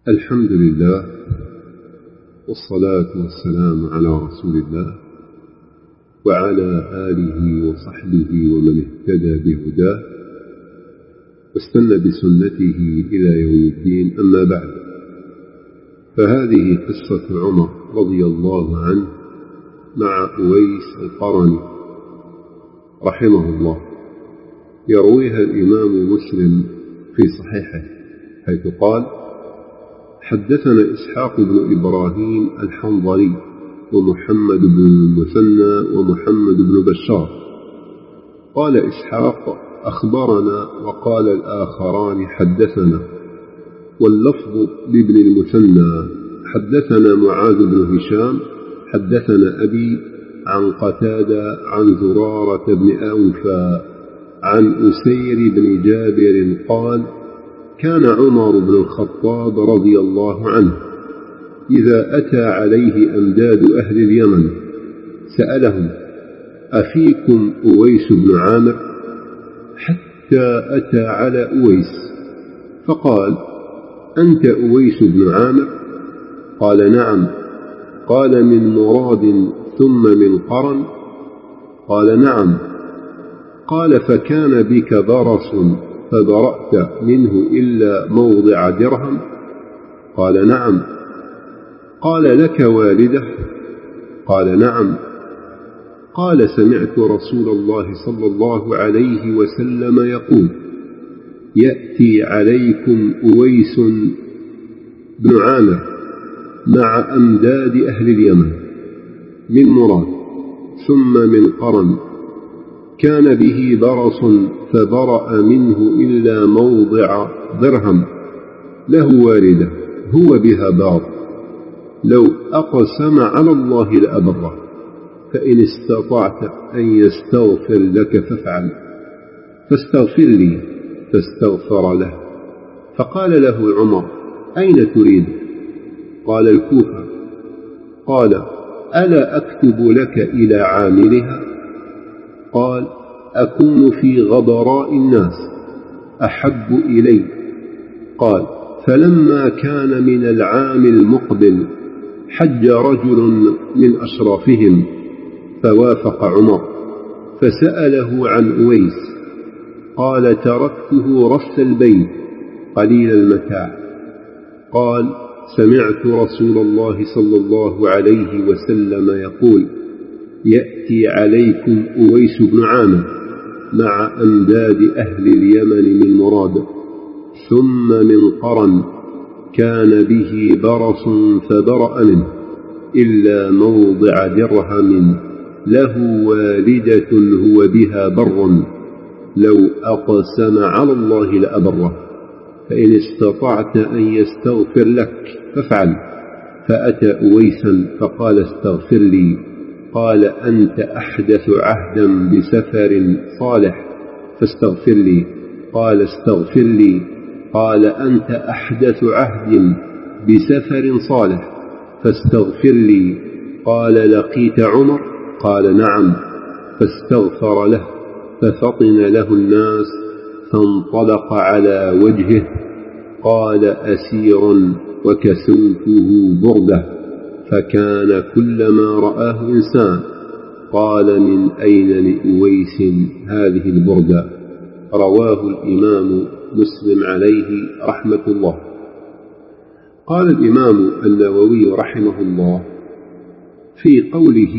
الحمد لله والصلاة والسلام على رسول الله وعلى آله وصحبه ومن اهتدى بهداه واستنى بسنته إلى يوم الدين. أما بعد، فهذه قصة عمر رضي الله عنه مع أويس القرني رحمه الله، يرويها الإمام مسلم في صحيحه، حيث قال: حدثنا إسحاق بن إبراهيم الحنظلي ومحمد بن المثنى ومحمد بن بشار. قال إسحاق: أخبرنا، وقال الآخران: حدثنا. واللفظ لابن المثنى: حدثنا معاذ بن هشام حدثنا أبي عن قتادة عن زرارة بن أوفى عن أسير بن جابر قال: كان عمر بن الخطاب رضي الله عنه إذا أتى عليه أمداد أهل اليمن سألهم: أفيكم أويس بن عامر؟ حتى أتى على أويس فقال: أنت أويس بن عامر؟ قال: نعم. قال: من مراد ثم من قرن؟ قال: نعم. قال: فكان بك برص فبرأت منه إلا موضع درهم؟ قال: نعم. قال: لك والدة؟ قال: نعم. قال: سمعت رسول الله صلى الله عليه وسلم يقول: يأتي عليكم أويس بن عامر مع أمداد أهل اليمن من مراد ثم من قرن، كان به برص فبرأ منه إلا موضع درهم، له والدة هو بها بار، لو أقسم على الله لأبره، فإن استطعت أن يستغفر لك فافعل، فاستغفر لي فاستغفر له. فقال له عمر: أين تريد؟ قال: الكوفة. قال: ألا أكتب لك إلى عاملها؟ قال: أكون في غبراء الناس أحب إلي. قال: فلما كان من العام المقبل حج رجل من أشرافهم فوافق عمر فسأله عن أويس، قال: تركته رث البيت قليل المتاع. قال: سمعت رسول الله صلى الله عليه وسلم يقول: يأتي عليكم أويس بن عامر مع أمداد أهل اليمن من مراد ثم من قرن، كان به برص فبرأ منه إلا موضع درهم، له والدة هو بها بر، لو أقسم على الله لأبره، فإن استطعت أن يستغفر لك فافعل. فأتى أويسا فقال: استغفر لي. قال: أنت أحدث عهدا بسفر صالح فاستغفر لي. قال: استغفر لي. قال: أنت أحدث عهد بسفر صالح فاستغفر لي. قال: لقيت عمر؟ قال: نعم. فاستغفر له ففطن له الناس فانطلق على وجهه. قال: أسير وكسوته بردة، فكان كلما رآه إنسان قال: من أين لأويس هذه البردة؟ رواه الإمام مسلم عليه رحمة الله. قال الإمام النووي رحمه الله في قوله: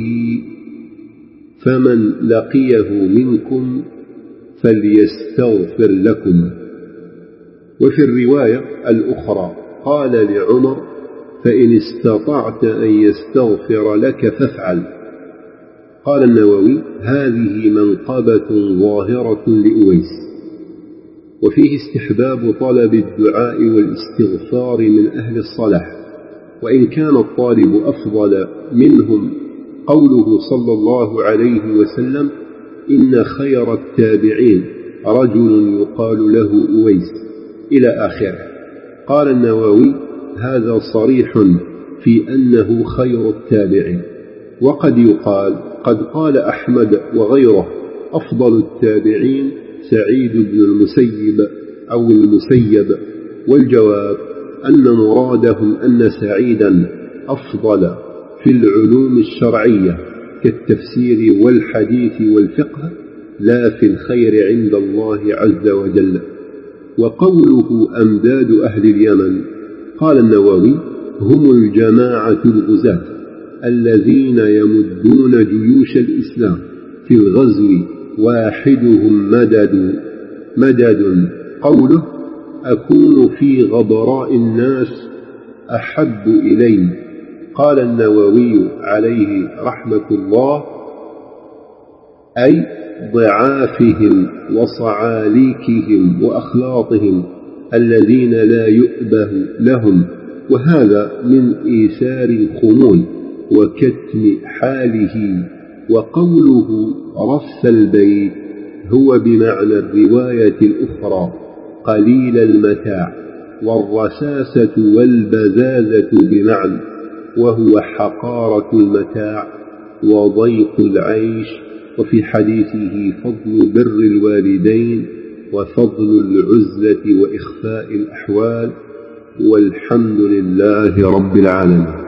فمن لقيه منكم فليستغفر لكم، وفي الرواية الأخرى قال لعمر: فإن استطعت أن يستغفر لك فافعل. قال النووي: هذه منقبة ظاهرة لأويس، وفيه استحباب طلب الدعاء والاستغفار من أهل الصلاح، وإن كان الطالب أفضل منهم قوله صلى الله عليه وسلم: إن خير التابعين رجل يقال له أويس، إلى آخره. قال النووي: هذا صريح في أنه خير التابعين. وقد يقال: قد قال أحمد وغيره: أفضل التابعين سعيد بن المسيب أو المسيب. والجواب: أن مرادهم أن سعيدا أفضل في العلوم الشرعية كالتفسير والحديث والفقه لا في الخير عند الله عز وجل. وقوله أمداد أهل اليمن، قال النووي: هم الجماعة الغزاة الذين يمدون جيوش الإسلام في الغزو، واحدهم مدد. قوله: أكون في غبراء الناس أحب إلي. قال النووي عليه رحمة الله: أي ضعافهم وصعاليكهم وأخلاطهم الذين لا يؤبه لهم، وهذا من إيثار الخمول وكتم حاله. وقوله رث البيت هو بمعنى الرواية الأخرى قليل المتاع، والرساسة والبذاذة بمعنى، وهو حقارة المتاع وضيق العيش. وفي حديثه فضل بر الوالدين وفضل العزلة وإخفاء الأحوال. والحمد لله رب العالمين.